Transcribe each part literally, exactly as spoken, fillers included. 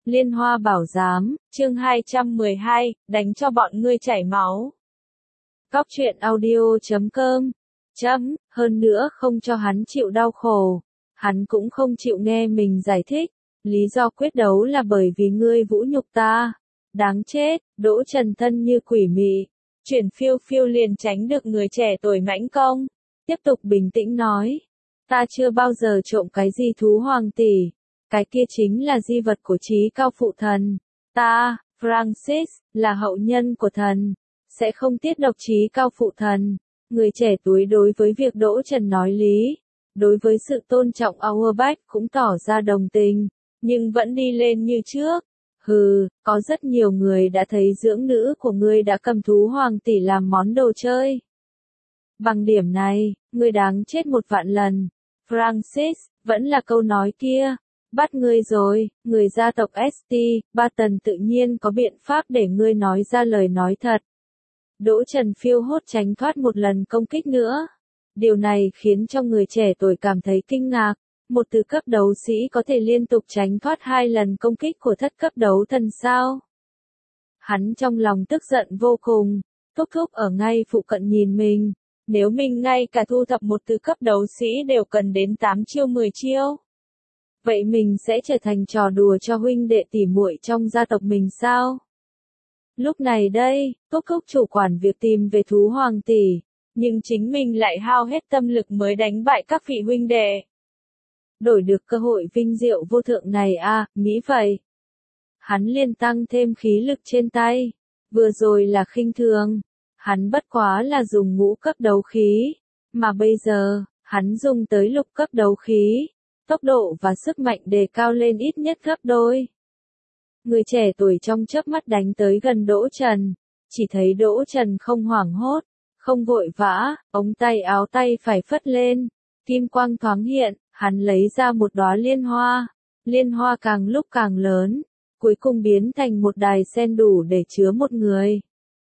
Liên Hoa Bảo Giám, chương hai trăm mười hai, đánh cho bọn ngươi chảy máu. Cóc truyện audio chấm com, chấm, hơn nữa không cho hắn chịu đau khổ. Hắn cũng không chịu nghe mình giải thích. Lý do quyết đấu là bởi vì ngươi vũ nhục ta. Đáng chết, Đỗ Trần thân như quỷ mị. Chuyển phiêu phiêu liền tránh được người trẻ tuổi mãnh công. Tiếp tục bình tĩnh nói. Ta chưa bao giờ trộm cái gì thú hoàng tỷ. Cái kia chính là di vật của trí cao phụ thần. Ta, Francis, là hậu nhân của thần. Sẽ không tiết độc trí cao phụ thần. Người trẻ tuổi đối với việc Đỗ Trần nói lý. Đối với sự tôn trọng Auerbach cũng tỏ ra đồng tình. Nhưng vẫn đi lên như trước. Hừ, có rất nhiều người đã thấy dưỡng nữ của ngươi đã cầm thú hoàng tỷ làm món đồ chơi. Bằng điểm này, ngươi đáng chết một vạn lần. Francis, vẫn là câu nói kia. Bắt ngươi rồi, người gia tộc ét tê, Barton tự nhiên có biện pháp để ngươi nói ra lời nói thật. Đỗ Trần phiêu hốt tránh thoát một lần công kích nữa. Điều này khiến cho người trẻ tuổi cảm thấy kinh ngạc. Một từ cấp đấu sĩ có thể liên tục tránh thoát hai lần công kích của thất cấp đấu thần sao? Hắn trong lòng tức giận vô cùng. Thúc thúc ở ngay phụ cận nhìn mình. Nếu mình ngay cả thu thập một từ cấp đấu sĩ đều cần đến tám chiêu mười chiêu. Vậy mình sẽ trở thành trò đùa cho huynh đệ tỉ muội trong gia tộc mình sao? Lúc này đây, Thúc thúc chủ quản việc tìm về thú hoàng tỷ. Nhưng chính mình lại hao hết tâm lực mới đánh bại các vị huynh đệ. Đổi được cơ hội vinh diệu vô thượng này à, nghĩ vậy. Hắn liền tăng thêm khí lực trên tay. Vừa rồi là khinh thường. Hắn bất quá là dùng ngũ cấp đấu khí. Mà bây giờ, hắn dùng tới lục cấp đấu khí. Tốc độ và sức mạnh đề cao lên ít nhất gấp đôi. Người trẻ tuổi trong chớp mắt đánh tới gần Đỗ Trần. Chỉ thấy Đỗ Trần không hoảng hốt, không vội vã, ống tay áo tay phải phất lên. Kim quang thoáng hiện, hắn lấy ra một đóa liên hoa. Liên hoa càng lúc càng lớn, cuối cùng biến thành một đài sen đủ để chứa một người.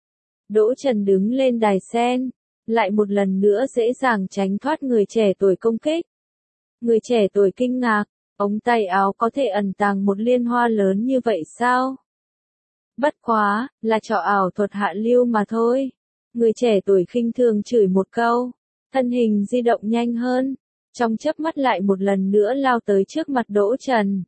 Đỗ Trần đứng lên đài sen, lại một lần nữa dễ dàng tránh thoát người trẻ tuổi công kích. Người trẻ tuổi kinh ngạc, ống tay áo có thể ẩn tàng một liên hoa lớn như vậy sao? Bất quá, là trò ảo thuật hạ lưu mà thôi. Người trẻ tuổi khinh thường chửi một câu, thân hình di động nhanh hơn, trong chớp mắt lại một lần nữa lao tới trước mặt Đỗ Trần.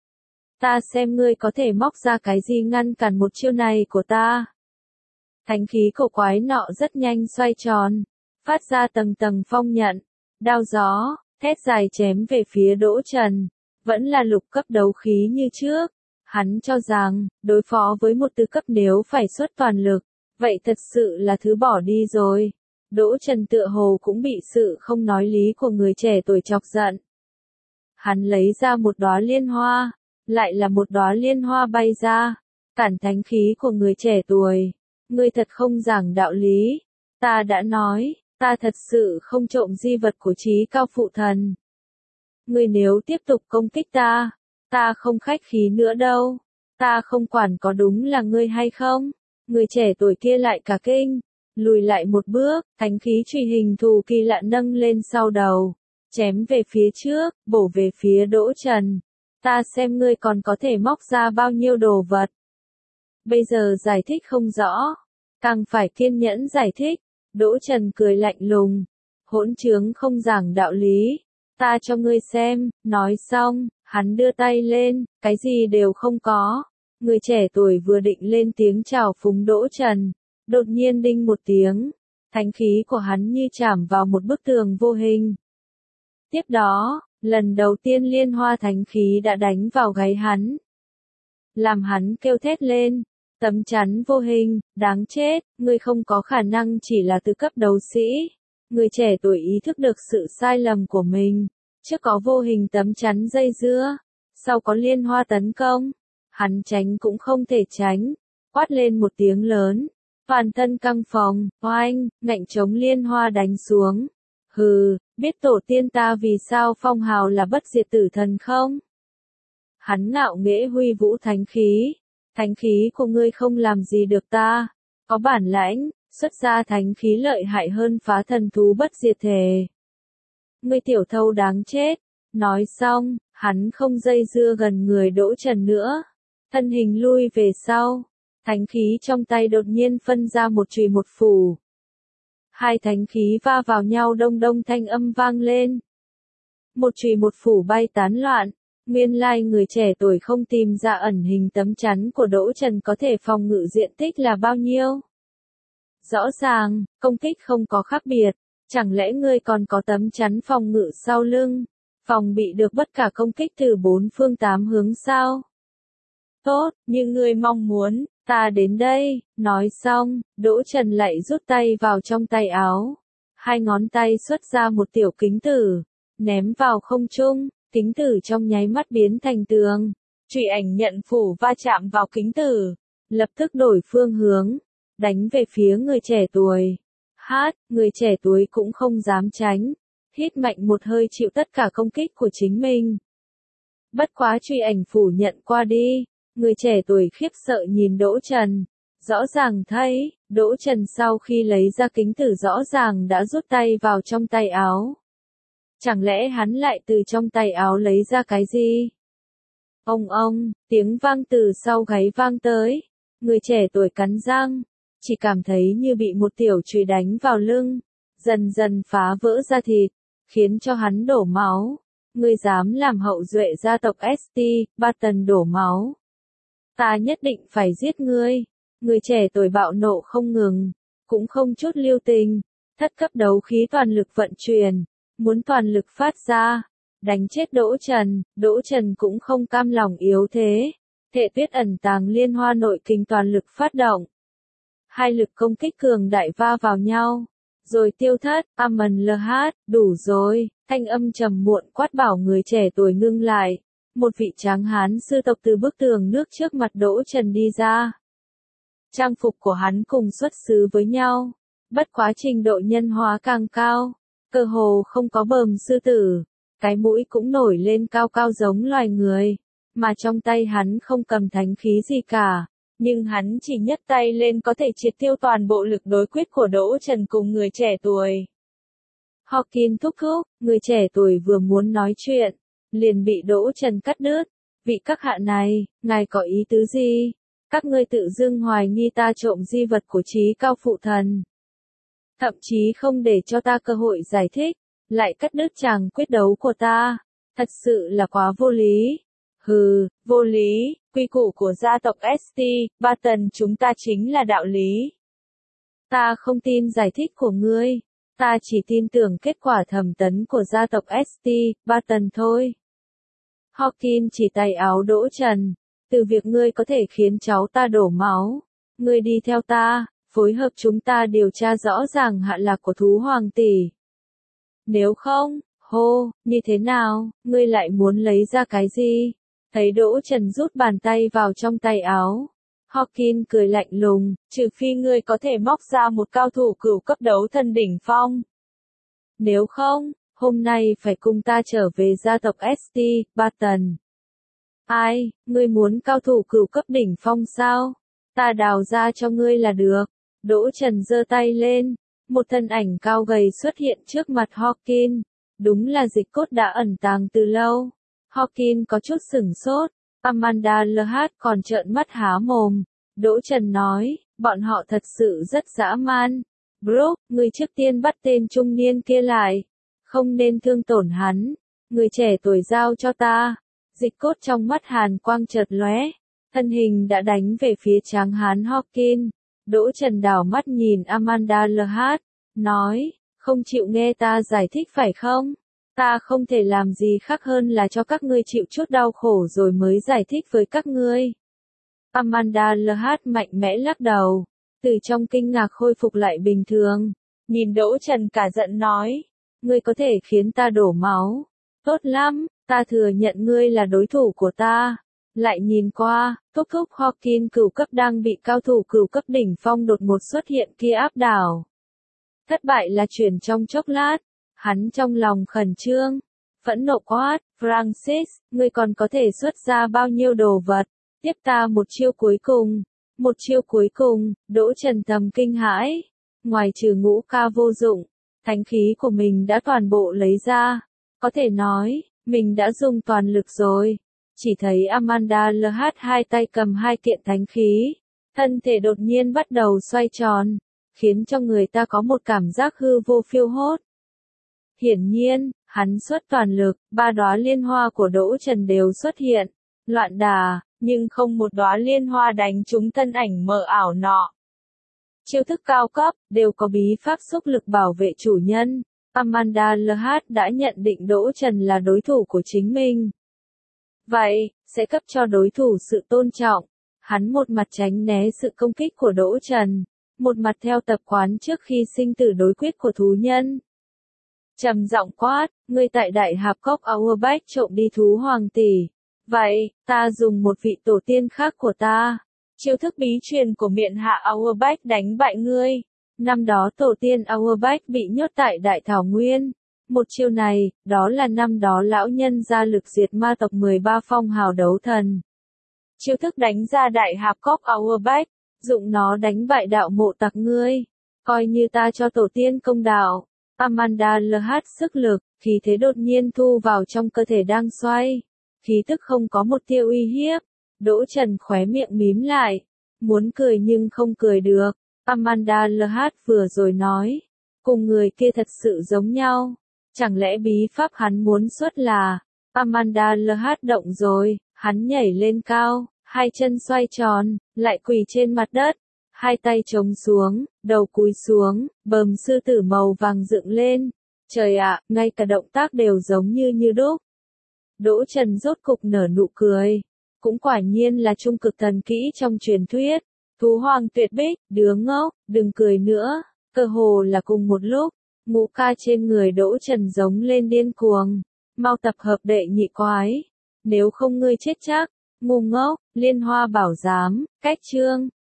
Ta xem ngươi có thể móc ra cái gì ngăn cản một chiêu này của ta. Thánh khí cổ quái nọ rất nhanh xoay tròn, phát ra tầng tầng phong nhận, đao gió, thét dài chém về phía Đỗ Trần. Vẫn là lục cấp đấu khí như trước. Hắn cho rằng, đối phó với một tứ cấp nếu phải xuất toàn lực, vậy thật sự là thứ bỏ đi rồi. Đỗ Trần tựa hồ cũng bị sự không nói lý của người trẻ tuổi chọc giận. Hắn lấy ra một đóa liên hoa, lại là một đóa liên hoa bay ra, cản thánh khí của người trẻ tuổi. Ngươi thật không giảng đạo lý. Ta đã nói, ta thật sự không trộm di vật của trí cao phụ thần. Ngươi nếu tiếp tục công kích ta, ta không khách khí nữa đâu. Ta không quản có đúng là ngươi hay không. Người trẻ tuổi kia lại cả kinh, lùi lại một bước, thánh khí truy hình thù kỳ lạ nâng lên sau đầu, chém về phía trước, bổ về phía Đỗ Trần. Ta xem ngươi còn có thể móc ra bao nhiêu đồ vật. Bây giờ giải thích không rõ, càng phải kiên nhẫn giải thích. Đỗ Trần cười lạnh lùng, hỗn trướng không giảng đạo lý. Ta cho ngươi xem, nói xong, hắn đưa tay lên, cái gì đều không có. Người trẻ tuổi vừa định lên tiếng chào phúng Đỗ Trần, đột nhiên đinh một tiếng, thánh khí của hắn như chạm vào một bức tường vô hình. Tiếp đó, lần đầu tiên liên hoa thánh khí đã đánh vào gáy hắn. Làm hắn kêu thét lên, tấm chắn vô hình, đáng chết, ngươi không có khả năng chỉ là từ cấp đấu sĩ. Người trẻ tuổi ý thức được sự sai lầm của mình, trước có vô hình tấm chắn dây dưa, sau có liên hoa tấn công. Hắn tránh cũng không thể tránh, quát lên một tiếng lớn, toàn thân căng phòng, oanh, ngạnh chống liên hoa đánh xuống. Hừ, biết tổ tiên ta vì sao phong hào là bất diệt tử thần không? Hắn ngạo nghễ huy vũ thánh khí, thánh khí của ngươi không làm gì được ta, có bản lãnh, xuất ra thánh khí lợi hại hơn phá thần thú bất diệt thể. Ngươi tiểu thâu đáng chết. Nói xong, hắn không dây dưa gần người Đỗ Trần nữa. thân hình lui về sau. Thánh khí trong tay đột nhiên phân ra một chùy một phủ. Hai thánh khí va vào nhau, đông đông thanh âm vang lên. Một chùy một phủ bay tán loạn. Nguyên lai người trẻ tuổi không tìm ra ẩn hình tấm chắn của Đỗ Trần có thể phòng ngự diện tích là bao nhiêu. Rõ ràng, công kích không có khác biệt. Chẳng lẽ ngươi còn có tấm chắn phòng ngự sau lưng, phòng bị được bất cả công kích từ bốn phương tám hướng sao? Tốt, như ngươi mong muốn, ta đến đây. Nói xong, Đỗ Trần lại rút tay vào trong tay áo. Hai ngón tay xuất ra một tiểu kính tử, ném vào không trung, kính tử trong nháy mắt biến thành tường. Chùy ảnh nhận phủ va chạm vào kính tử, lập tức đổi phương hướng, đánh về phía người trẻ tuổi. Hát, người trẻ tuổi cũng không dám tránh, hít mạnh một hơi chịu tất cả công kích của chính mình. Bất quá chùy ảnh phủ nhận qua đi, người trẻ tuổi khiếp sợ nhìn Đỗ Trần. Rõ ràng thấy, Đỗ Trần sau khi lấy ra kính tử rõ ràng đã rút tay vào trong tay áo. Chẳng lẽ hắn lại từ trong tay áo lấy ra cái gì? Ông ông, tiếng vang từ sau gáy vang tới. Người trẻ tuổi cắn răng, chỉ cảm thấy như bị một tiểu chùy đánh vào lưng, dần dần phá vỡ da thịt, khiến cho hắn đổ máu. Ngươi dám làm hậu duệ gia tộc ét tê, Barton đổ máu. Ta nhất định phải giết ngươi. Người trẻ tuổi bạo nộ không ngừng, cũng không chút lưu tình, thất cấp đấu khí toàn lực vận chuyển, muốn toàn lực phát ra, đánh chết Đỗ Trần. Đỗ Trần cũng không cam lòng yếu thế, Thệ Tuyết ẩn tàng liên hoa nội kình toàn lực phát động. Hai lực công kích cường đại va vào nhau, rồi tiêu thất. Amon lờ hát, đủ rồi, thanh âm trầm muộn quát bảo người trẻ tuổi ngưng lại. Một vị tráng hán sư tộc từ bức tường nước trước mặt Đỗ Trần đi ra. Trang phục của hắn cùng xuất xứ với nhau, bất quá trình độ nhân hóa càng cao, cơ hồ không có bờm sư tử, cái mũi cũng nổi lên cao cao giống loài người, mà trong tay hắn không cầm thánh khí gì cả, nhưng hắn chỉ nhấc tay lên có thể triệt tiêu toàn bộ lực đối quyết của Đỗ Trần cùng người trẻ tuổi. Hawkin thúc thúc, người trẻ tuổi vừa muốn nói chuyện, liền bị Đỗ Trần cắt đứt. Vị các hạ này, ngài có ý tứ gì? Các ngươi tự dưng hoài nghi ta trộm di vật của trí cao phụ thần. Thậm chí không để cho ta cơ hội giải thích, lại cắt đứt chàng quyết đấu của ta. Thật sự là quá vô lý. Hừ, vô lý, quy củ của gia tộc ét tê, Barton chúng ta chính là đạo lý. Ta không tin giải thích của ngươi, ta chỉ tin tưởng kết quả thẩm tấn của gia tộc ét tê, Barton thôi. Hawkin chỉ tay áo Đỗ Trần. Từ việc ngươi có thể khiến cháu ta đổ máu, ngươi đi theo ta, phối hợp chúng ta điều tra rõ ràng hạ lạc của thú hoàng tỷ. Nếu không, hô, như thế nào, ngươi lại muốn lấy ra cái gì? Thấy Đỗ Trần rút bàn tay vào trong tay áo. Hawkin cười lạnh lùng, trừ phi ngươi có thể móc ra một cao thủ cửu cấp đấu thân đỉnh phong. Nếu không, hôm nay phải cùng ta trở về gia tộc ét tê, Barton. Ai, ngươi muốn cao thủ cửu cấp đỉnh phong sao? Ta đào ra cho ngươi là được. Đỗ Trần giơ tay lên, một thân ảnh cao gầy xuất hiện trước mặt Hawkin. Đúng là Dịch Cốt đã ẩn tàng từ lâu. Hawkin có chút sửng sốt, Amanda lờ hát còn trợn mắt há mồm. Đỗ Trần nói, bọn họ thật sự rất dã man. Brooke, ngươi trước tiên bắt tên trung niên kia lại. Không nên thương tổn hắn. Người trẻ tuổi giao cho ta. Dịch Cốt trong mắt hàn quang chợt lóe, thân hình đã đánh về phía tráng hán Hawkin. Đỗ Trần đảo mắt nhìn Amanda lờ hát, nói, không chịu nghe ta giải thích phải không? Ta không thể làm gì khác hơn là cho các ngươi chịu chút đau khổ rồi mới giải thích với các ngươi. Amanda lờ hát mạnh mẽ lắc đầu, từ trong kinh ngạc khôi phục lại bình thường, nhìn Đỗ Trần cả giận nói, ngươi có thể khiến ta đổ máu, tốt lắm. Ta thừa nhận ngươi là đối thủ của ta. Lại nhìn qua, thúc thúc Hawkin cửu cấp đang bị cao thủ cửu cấp đỉnh phong đột ngột xuất hiện kia áp đảo. Thất bại là chuyện trong chốc lát. Hắn trong lòng khẩn trương, phẫn nộ quát, Francis, ngươi còn có thể xuất ra bao nhiêu đồ vật, tiếp ta một chiêu cuối cùng. Một chiêu cuối cùng, Đỗ Trần thầm kinh hãi. Ngoài trừ ngũ ca vô dụng, thánh khí của mình đã toàn bộ lấy ra. Có thể nói, mình đã dùng toàn lực rồi. chỉ thấy Amanda lờ hát hai tay cầm hai kiện thánh khí, thân thể đột nhiên bắt đầu xoay tròn, khiến cho người ta có một cảm giác hư vô phiêu hốt. Hiển nhiên, hắn xuất toàn lực, ba đóa liên hoa của Đỗ Trần đều xuất hiện, loạn đà, nhưng không một đóa liên hoa đánh trúng thân ảnh mờ ảo nọ. Chiêu thức cao cấp, đều có bí pháp xúc lực bảo vệ chủ nhân. Amanda lờ hát đã nhận định Đỗ Trần là đối thủ của chính mình. Vậy, sẽ cấp cho đối thủ sự tôn trọng. Hắn một mặt tránh né sự công kích của Đỗ Trần, một mặt theo tập quán trước khi sinh tử đối quyết của thú nhân. Trầm giọng quát, ngươi tại Đại Hạp Cốc Auerbach trộm đi thú hoàng tỷ. Vậy, ta dùng một vị tổ tiên khác của ta. Chiêu thức bí truyền của miện hạ Auerbach đánh bại ngươi. Năm đó tổ tiên Auerbach bị nhốt tại Đại Thảo Nguyên. Một chiêu này, đó là năm đó lão nhân ra lực diệt ma tộc mười ba phong hào đấu thần. Chiêu thức đánh ra Đại Hạp Cốc Auerbach, dụng nó đánh bại đạo mộ tặc ngươi. Coi như ta cho tổ tiên công đạo. Amanda lờ hát sức lực, khí thế đột nhiên thu vào trong cơ thể đang xoay. Khí tức không có một tia uy hiếp. Đỗ Trần khóe miệng mím lại. Muốn cười nhưng không cười được. Amanda lờ hát vừa rồi nói. Cùng người kia thật sự giống nhau. Chẳng lẽ bí pháp hắn muốn xuất là. Amanda lờ hát động rồi. Hắn nhảy lên cao. Hai chân xoay tròn. Lại quỳ trên mặt đất. Hai tay chống xuống. Đầu cúi xuống. Bờm sư tử màu vàng dựng lên. Trời ạ, ngay cả động tác đều giống như như đúc. Đỗ Trần rốt cục nở nụ cười. Cũng quả nhiên là trung cực thần kỹ trong truyền thuyết. Thú hoàng tuyệt bích, đứa ngốc, đừng cười nữa. Cơ hồ là cùng một lúc, ngũ ca trên người Đỗ Trần giống lên điên cuồng. Mau tập hợp đệ nhị quái. Nếu không ngươi chết chắc. Ngu ngốc, liên hoa bảo giám, cách chương.